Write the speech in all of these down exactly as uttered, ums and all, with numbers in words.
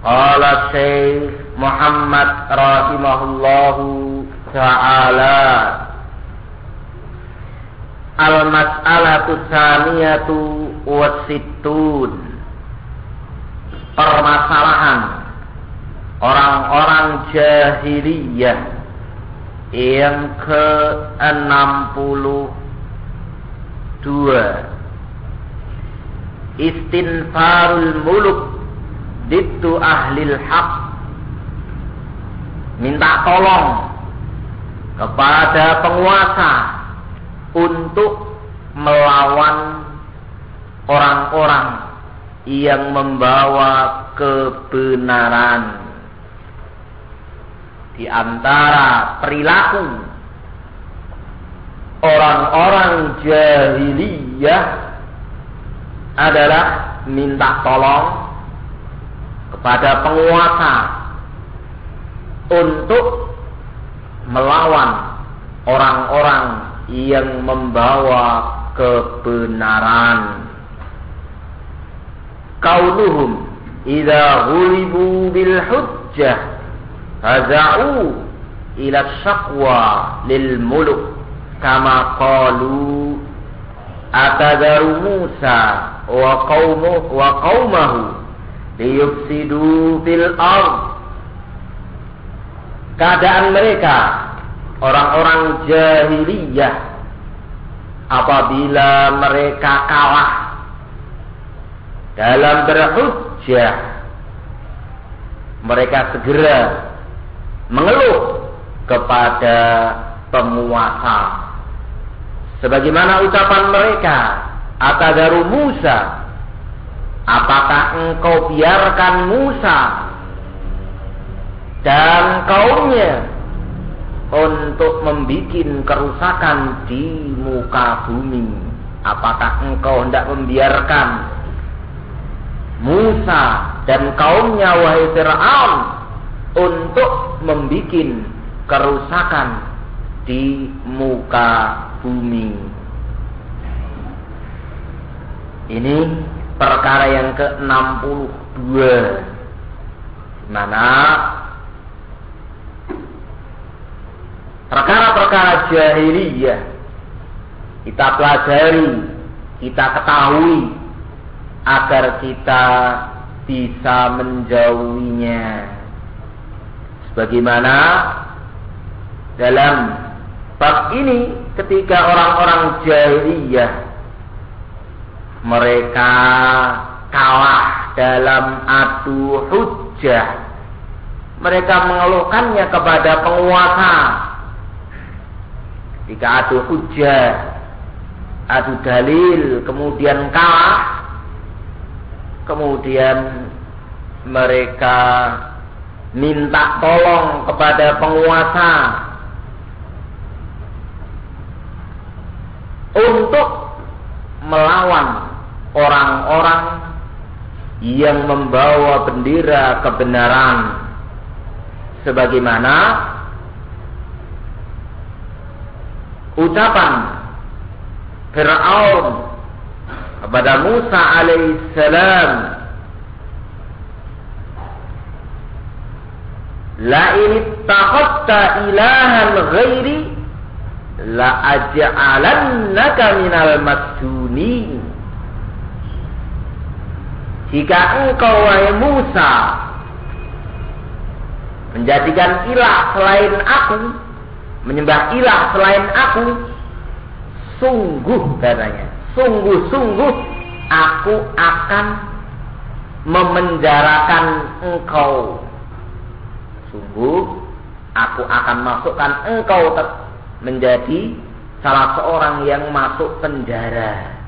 Qala Syekh Muhammad rahimahullahu ta'ala, al-mas'alatu tsaniyatu wasittun, permasalahan orang-orang jahiliyah yang ke enam puluh dua. Istinfarul muluk dittu ahlil haq, minta tolong kepada penguasa untuk melawan orang-orang yang membawa kebenaran. Di antara perilaku orang-orang jahiliyah adalah minta tolong kepada penguasa untuk melawan orang-orang yang membawa kebenaran. Qauluhum idza ghulibu bil hujjah faza'u ila syaqwa lil muluk kama qalu atadaru Musa wa qaumuhu wa qaumahu liyufsidu bil ard. Keadaan mereka orang-orang jahiliyah apabila mereka kalah dalam berhujjah, mereka segera mengeluh kepada penguasa. Sebagaimana ucapan mereka, atadaru Musa, apakah engkau biarkan Musa dan kaumnya untuk membuat kerusakan di muka bumi? Apakah engkau hendak membiarkan Musa dan kaumnya, wahai Fir'aun, untuk membuat kerusakan di muka bumi? Ini perkara yang ke enam puluh dua, di mana perkara-perkara jahiliyah kita pelajari, kita ketahui agar kita bisa menjauhinya. Sebagaimana dalam bab ini, ketika orang-orang jahiliyah mereka kalah dalam adu hujjah, mereka mengeluhkannya kepada penguasa. Jika adu hujjah, adu dalil, kemudian kalah, kemudian mereka minta tolong kepada penguasa untuk melawan orang-orang yang membawa bendera kebenaran, sebagaimana ucapan Fir'aun kepada Musa alaihissalam, la in ittakhadta ilahan ghairi la aj'alannaka minal masjunin. Jika engkau, wahai Musa, menjadikan ilah selain aku, menyembah ilah selain aku, sungguh katanya, sungguh-sungguh aku akan memenjarakan engkau. Sungguh aku akan masukkan engkau menjadi salah seorang yang masuk penjara.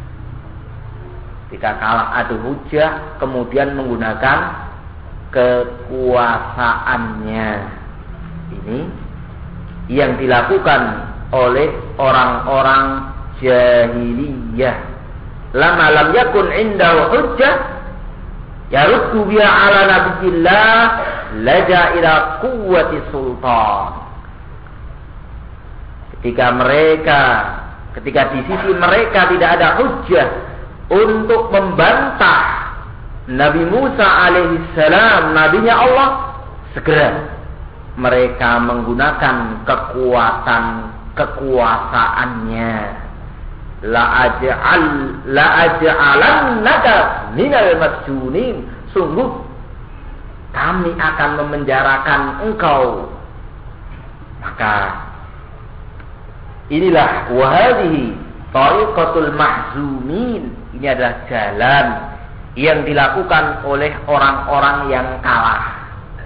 Jika kalah adu hujjah, kemudian menggunakan kekuasaannya. Ini yang dilakukan oleh orang-orang jahiliyah. Lama lam yakun indahu hujjah yaruddu biha ala nabiyillah laja ila quwwati sultan. Ketika mereka, ketika di sisi mereka tidak ada hujjah untuk membantah Nabi Musa alaihissalam, nabinya Allah, segera mereka menggunakan kekuatan kekuasaannya. La aj'al la aj'alannaka minal masjunin. Sungguh kami akan memenjarakan engkau. Maka inilah wahadihi tariqatul mahzumin. Ini adalah jalan yang dilakukan oleh orang-orang yang kalah.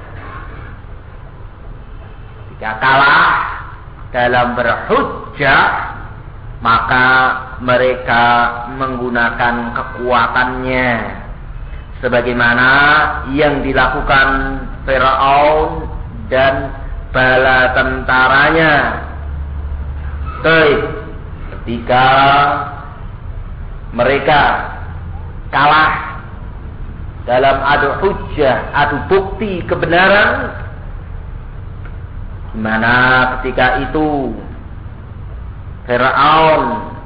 Jika kalah dalam berhujjah, maka mereka menggunakan kekuatannya, sebagaimana yang dilakukan Firaun dan bala tentaranya. Ketika mereka kalah dalam adu hujjah, adu bukti kebenaran, di mana ketika itu Firaun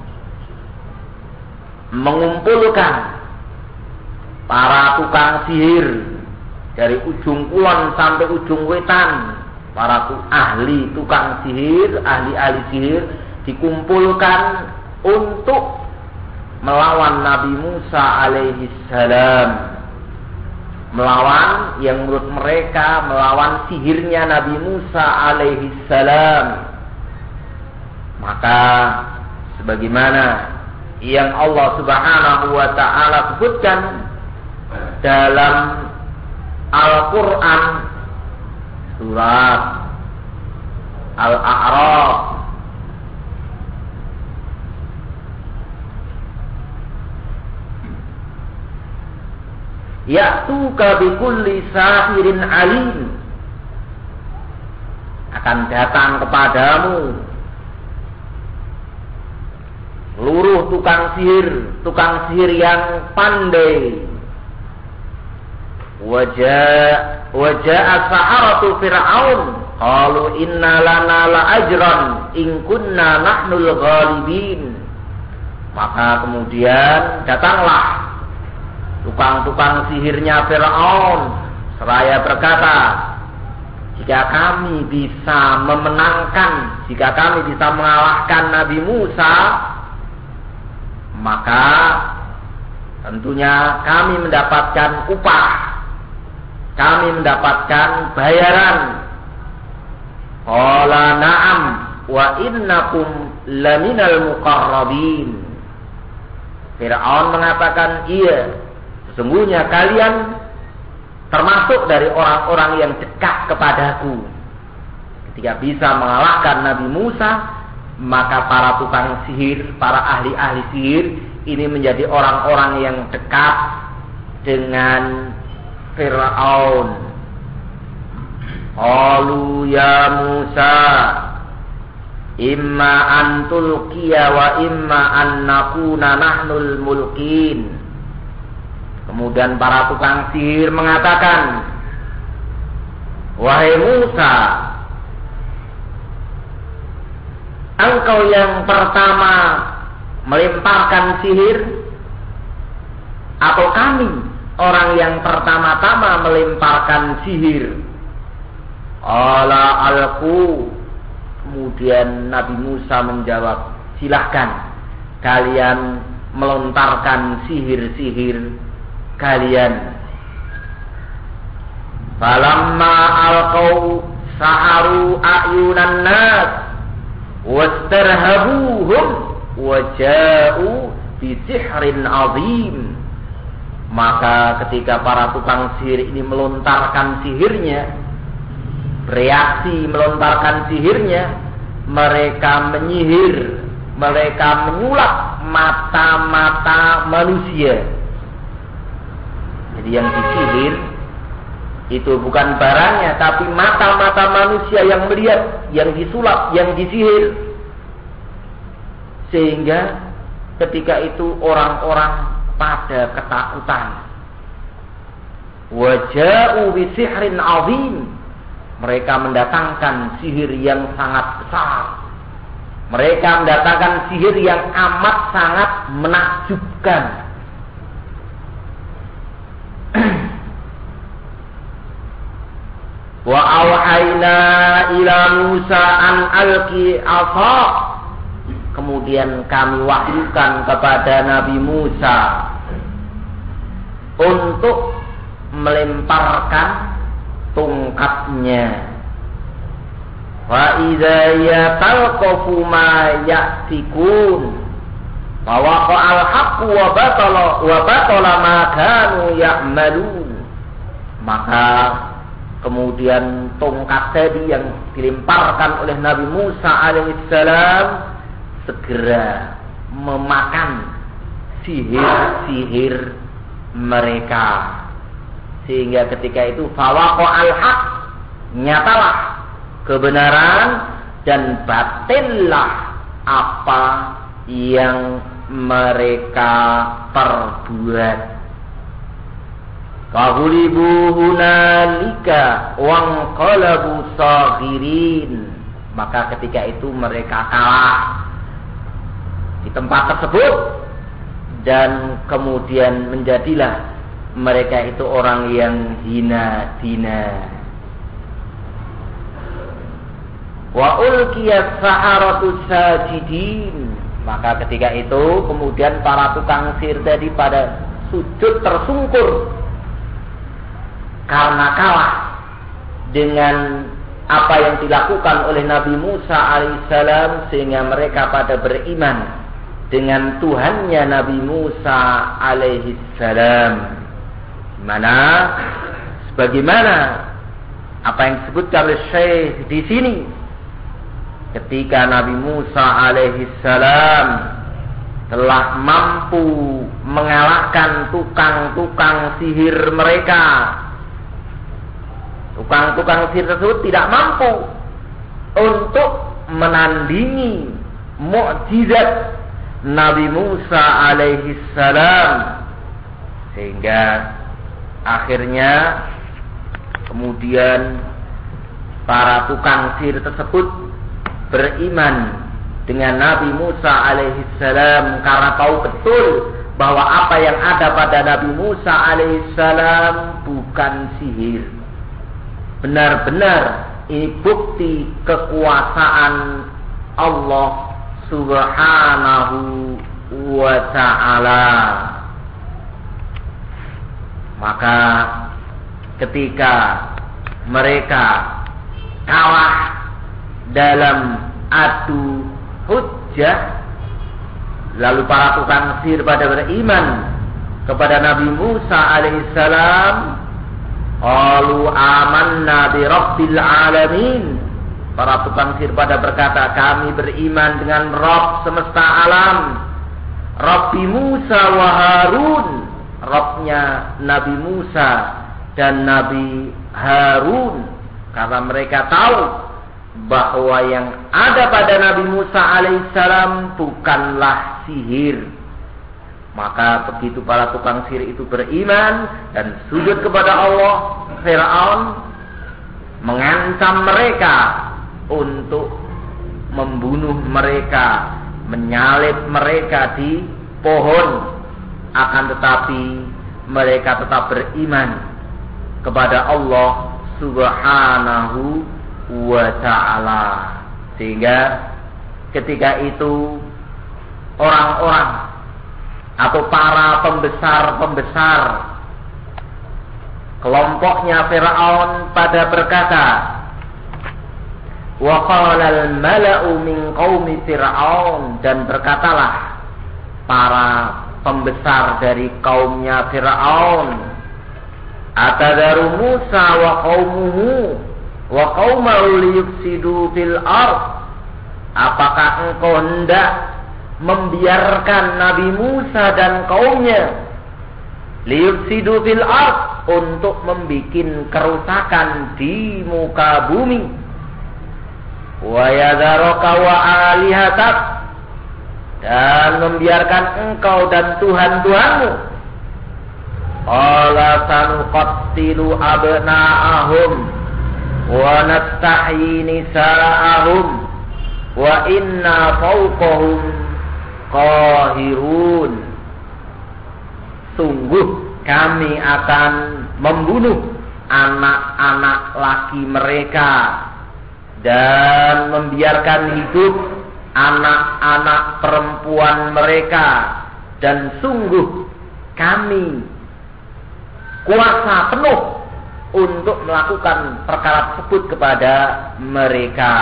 mengumpulkan para tukang sihir dari ujung kulon sampai ujung wetan, para tu, ahli tukang sihir, ahli-ahli sihir dikumpulkan untuk melawan Nabi Musa alaihi salam, melawan yang menurut mereka melawan sihirnya Nabi Musa alaihi salam. Maka sebagaimana yang Allah Subhanahu wa taala sebutkan dalam Al-Qur'an surat Al-A'raf, ya'tuka bikulli sahirin alim, akan datang kepadamu seluruh tukang sihir, tukang sihir yang pandai. Wajah wajah as-saharatu Fir'aun qalu inna lana la ajran in kunna nahnul ghalibin. Maka kemudian datanglah tukang-tukang sihirnya Fir'aun seraya berkata, jika kami bisa memenangkan, jika kami bisa mengalahkan Nabi Musa, maka tentunya kami mendapatkan upah, kami mendapatkan bayaran. Qala na'am wa innakum laminal muqarrabin. Fir'aun mengatakan, iya, sesungguhnya kalian termasuk dari orang-orang yang dekat kepadaku. Ketika bisa mengalahkan Nabi Musa, maka para tukang sihir, para ahli-ahli sihir ini menjadi orang-orang yang dekat dengan Fir'aun. Qalu ya Musa imma an tulqiya wa imma an nakuna nahnul mulkin. Kemudian para tukang sihir mengatakan, wahai Musa, engkau yang pertama melemparkan sihir, atau kami orang yang pertama-tama melemparkan sihir? Ala alqu. Kemudian Nabi Musa menjawab, silahkan kalian melontarkan sihir-sihir kalian. Falamma alqau saharu ayunan nas wastarhabuhum waja'u bi sihrin azim. Maka ketika para tukang sihir ini melontarkan sihirnya, bereaksi melontarkan sihirnya, mereka menyihir, mereka menyulap mata-mata manusia. Jadi yang disihir itu bukan barangnya, tapi mata-mata manusia yang melihat, yang disulap, yang disihir. Sehingga ketika itu orang-orang pada ketakutan. Waja'u bi sihrin azim. Mereka mendatangkan sihir yang sangat besar. Mereka mendatangkan sihir yang amat sangat menakjubkan. Wa auhayna ila Musa an alqi asa. Kemudian kami wahyukan kepada Nabi Musa untuk melemparkan tongkatnya. Wa idza yatalqafu ma ya'tikun wa waqa'al haqqu wa batala wa batala ma kanu ya'malun. Maka kemudian tongkat tadi yang dilemparkan oleh Nabi Musa alaihissalam segera memakan sihir-sihir mereka, sehingga ketika itu fawaqa'al haq, nyatalah kebenaran dan batillah apa yang mereka perbuat. Fahulibu hunalika wanqalabu saghirin. Maka ketika itu mereka kalah di tempat tersebut, dan kemudian menjadilah mereka itu orang yang hina-hina. Wa ulqiyas saharatu sajidin. Maka ketika itu kemudian para tukang sihir tadi pada sujud tersungkur karena kalah dengan apa yang dilakukan oleh Nabi Musa alaihissalam, sehingga mereka pada beriman dengan Tuhannya Nabi Musa alaihissalam. Mana sebagaimana apa yang disebutkan oleh Syekh di sini, ketika Nabi Musa alaihissalam telah mampu mengalahkan tukang-tukang sihir mereka, tukang-tukang sihir tersebut tidak mampu untuk menandingi mukjizat Nabi Musa alaihissalam, sehingga akhirnya kemudian para tukang sihir tersebut beriman dengan Nabi Musa alaihissalam karena tahu betul bahwa apa yang ada pada Nabi Musa alaihissalam bukan sihir. Benar-benar ini bukti kekuasaan Allah subhanahu wa ta'ala. Maka ketika mereka kalah dalam adu hujjah, lalu para tukang sihir pada beriman kepada Nabi Musa alaihissalam, qalu amanna bi rabbil alamin. Para tukang sihir pada berkata, kami beriman dengan Rabb semesta alam, Rabbi Musa wa Harun, Rabbnya Nabi Musa dan Nabi Harun. Karena mereka tahu bahwa yang ada pada Nabi Musa alaihissalam bukanlah sihir. Maka begitu para tukang sihir itu beriman dan sujud kepada Allah, Fir'aun mengancam mereka untuk membunuh mereka, menyalib mereka di pohon. Akan tetapi mereka tetap beriman kepada Allah subhanahu wa ta'ala, sehingga ketika itu orang-orang atau para pembesar-pembesar kelompoknya Fir'aun pada berkata, wa qala al-mala'u min qaumi Fir'aun, dan berkatalah para pembesar dari kaumnya Fir'aun, atadaru Musa wa qaumuhu wa qaumahu liyufsidu fil ard. Apakah engkau hendak membiarkan Nabi Musa dan kaumnya liyufsidu fil ard, untuk membikin kerusakan di muka bumi, wa yadharaka wa alihatak, dan membiarkan engkau dan Tuhan-Tuhanmu. Qala sanuqattilu abna'ahum wa nastahyi nisa'ahum wa inna fawqahum qahirun. Sungguh kami akan membunuh anak-anak laki mereka dan membiarkan hidup anak-anak perempuan mereka, dan sungguh kami kuasa penuh untuk melakukan perkara tersebut kepada mereka.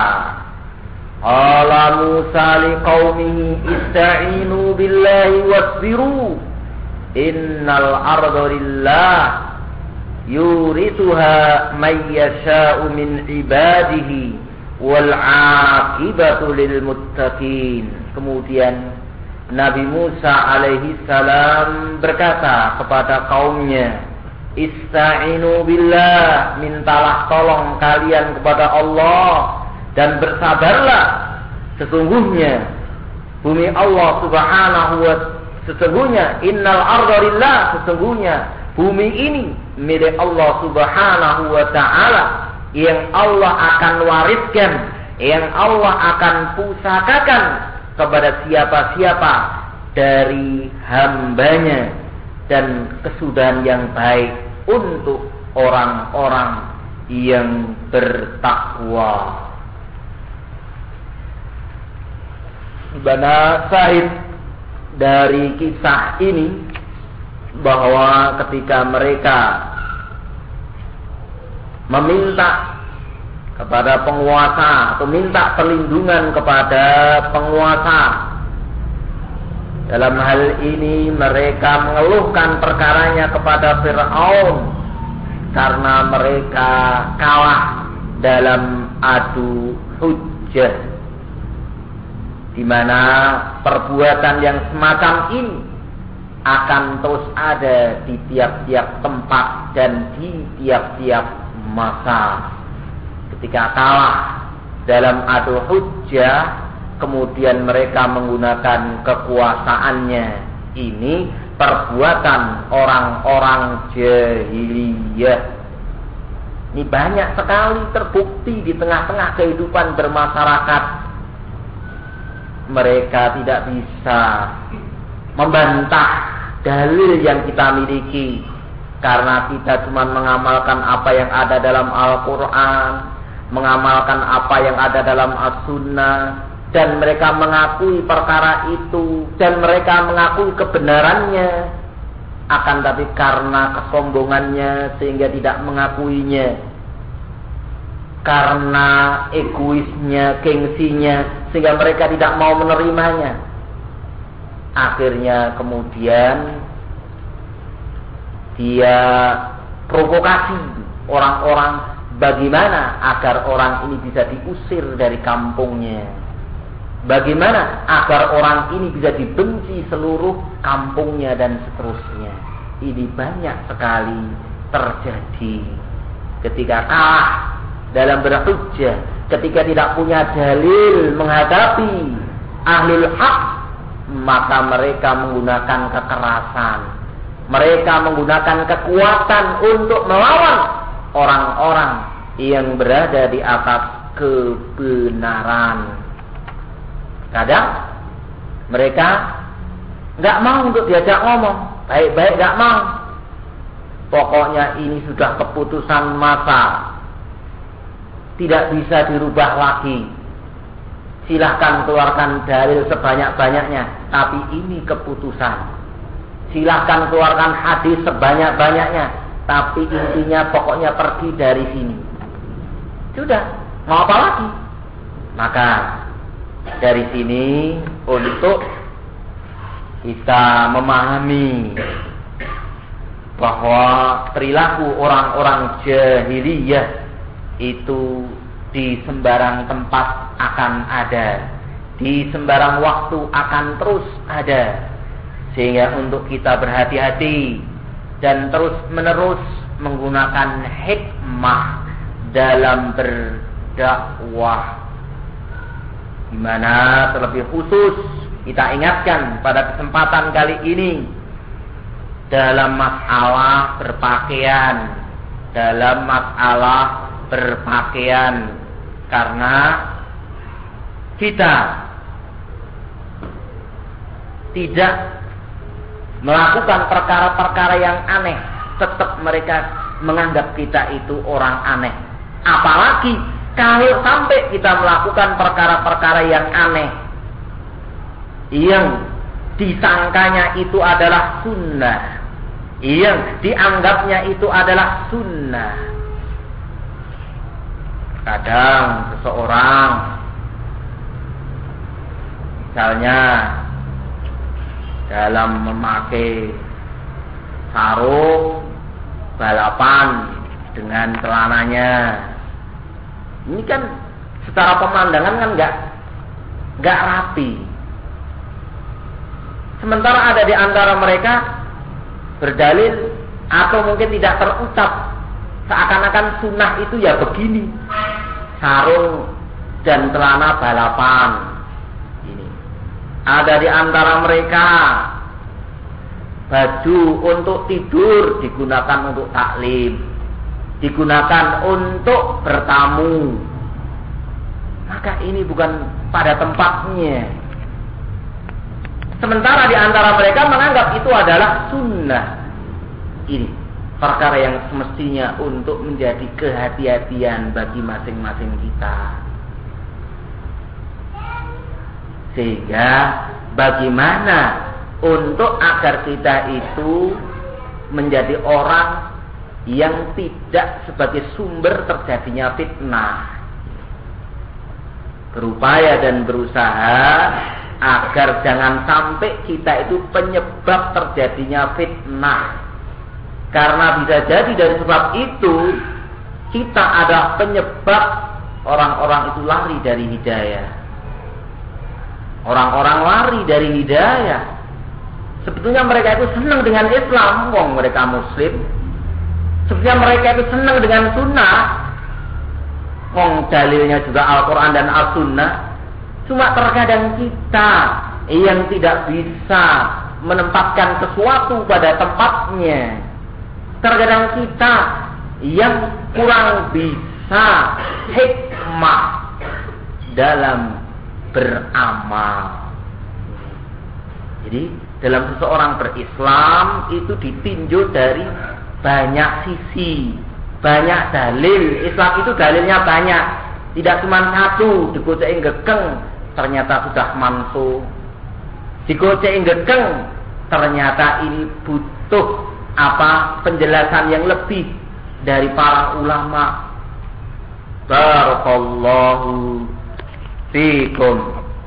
Qala Musa liqaumihi ista'inu billahi wasbiru innal arda lillah yurithuha may yasha'u min ibadihi wal 'aqibatu lil muttaqin. Kemudian Nabi Musa alaihi salam berkata kepada kaumnya, Ista'inu billah, mintalah tolong kalian kepada Allah dan bersabarlah. Sesungguhnya bumi Allah subhanahu wa sesungguhnya innal arda lillah, sesungguhnya bumi ini milik Allah subhanahu wa ta'ala, yang Allah akan wariskan, yang Allah akan pusakakan kepada siapa-siapa dari hambanya, dan kesudahan yang baik untuk orang-orang yang bertakwa. Di mana sahid dari kisah ini bahwa ketika mereka meminta kepada penguasa atau minta perlindungan kepada penguasa, dalam hal ini mereka mengeluhkan perkaranya kepada Fir'aun karena mereka kalah dalam adu hujjah, di mana perbuatan yang semacam ini akan terus ada di tiap-tiap tempat dan di tiap-tiap masa. Ketika kalah dalam adu hujjah, kemudian mereka menggunakan kekuasaannya. Ini perbuatan orang-orang jahiliyah. Ini banyak sekali terbukti di tengah-tengah kehidupan bermasyarakat. Mereka tidak bisa membantah dalil yang kita miliki, karena kita cuma mengamalkan apa yang ada dalam Al-Quran, mengamalkan apa yang ada dalam As-Sunnah, dan mereka mengakui perkara itu, dan mereka mengakui kebenarannya. Akan tapi karena kesombongannya sehingga tidak mengakuinya, karena egoisnya, gengsinya, sehingga mereka tidak mau menerimanya. Akhirnya kemudian dia provokasi orang-orang bagaimana agar orang ini bisa diusir dari kampungnya, bagaimana agar orang ini bisa dibenci seluruh kampungnya, dan seterusnya. Ini banyak sekali terjadi ketika kalah dalam berhujjah, ketika tidak punya dalil menghadapi ahlul haq, maka mereka menggunakan kekerasan, mereka menggunakan kekuatan untuk melawan orang-orang yang berada di atas kebenaran. Kadang mereka nggak mau untuk diajak ngomong, baik-baik nggak mau. Pokoknya ini sudah keputusan masa, tidak bisa dirubah lagi. Silahkan keluarkan dalil sebanyak-banyaknya, tapi ini keputusan. Silahkan keluarkan hadis sebanyak-banyaknya, tapi intinya pokoknya pergi dari sini. Sudah, mau apa lagi? Maka dari sini untuk kita memahami bahwa perilaku orang-orang jahiliyah itu di sembarang tempat akan ada, di sembarang waktu akan terus ada, sehingga untuk kita berhati-hati dan terus menerus menggunakan hikmah dalam berdakwah, di mana terlebih khusus kita ingatkan pada kesempatan kali ini dalam masalah berpakaian, dalam masalah berpakaian, karena kita tidak melakukan perkara-perkara yang aneh, tetap mereka menganggap kita itu orang aneh. Apalagi kalau sampai kita melakukan perkara-perkara yang aneh, yang disangkanya itu adalah sunnah, yang dianggapnya itu adalah sunnah. Kadang seseorang misalnya dalam memakai sarung balapan dengan celananya, ini kan secara pemandangan kan nggak nggak rapi. Sementara ada di antara mereka berdalil atau mungkin tidak terucap seakan-akan sunnah itu ya begini, sarung dan celana balapan. Ini ada di antara mereka baju untuk tidur digunakan untuk taklim, digunakan untuk bertamu. Maka ini bukan pada tempatnya. Sementara di antara mereka menganggap itu adalah sunnah. Ini perkara yang semestinya untuk menjadi kehati-hatian bagi masing-masing kita. Sehingga bagaimana untuk agar kita itu menjadi orang yang tidak sebagai sumber terjadinya fitnah. Berupaya dan berusaha agar jangan sampai kita itu penyebab terjadinya fitnah. Karena bisa jadi dari sebab itu kita adalah penyebab orang-orang itu lari dari hidayah. Orang-orang lari dari hidayah. Sebetulnya mereka itu senang dengan Islam, wong mereka Muslim. Sebetulnya mereka itu senang dengan sunnah, wong dalilnya juga Al-Quran dan As-Sunnah. Cuma terkadang kita yang tidak bisa menempatkan sesuatu pada tempatnya. Terkadang kita yang kurang bisa hikmah dalam beramal. Jadi dalam seseorang berislam itu ditinjau dari banyak sisi, banyak dalil. Islam itu dalilnya banyak, tidak cuma satu. Digocek gekeng ternyata sudah mansuh, digocek gekeng ternyata ini butuh apa penjelasan yang lebih dari para ulama. Barakallahu fikum.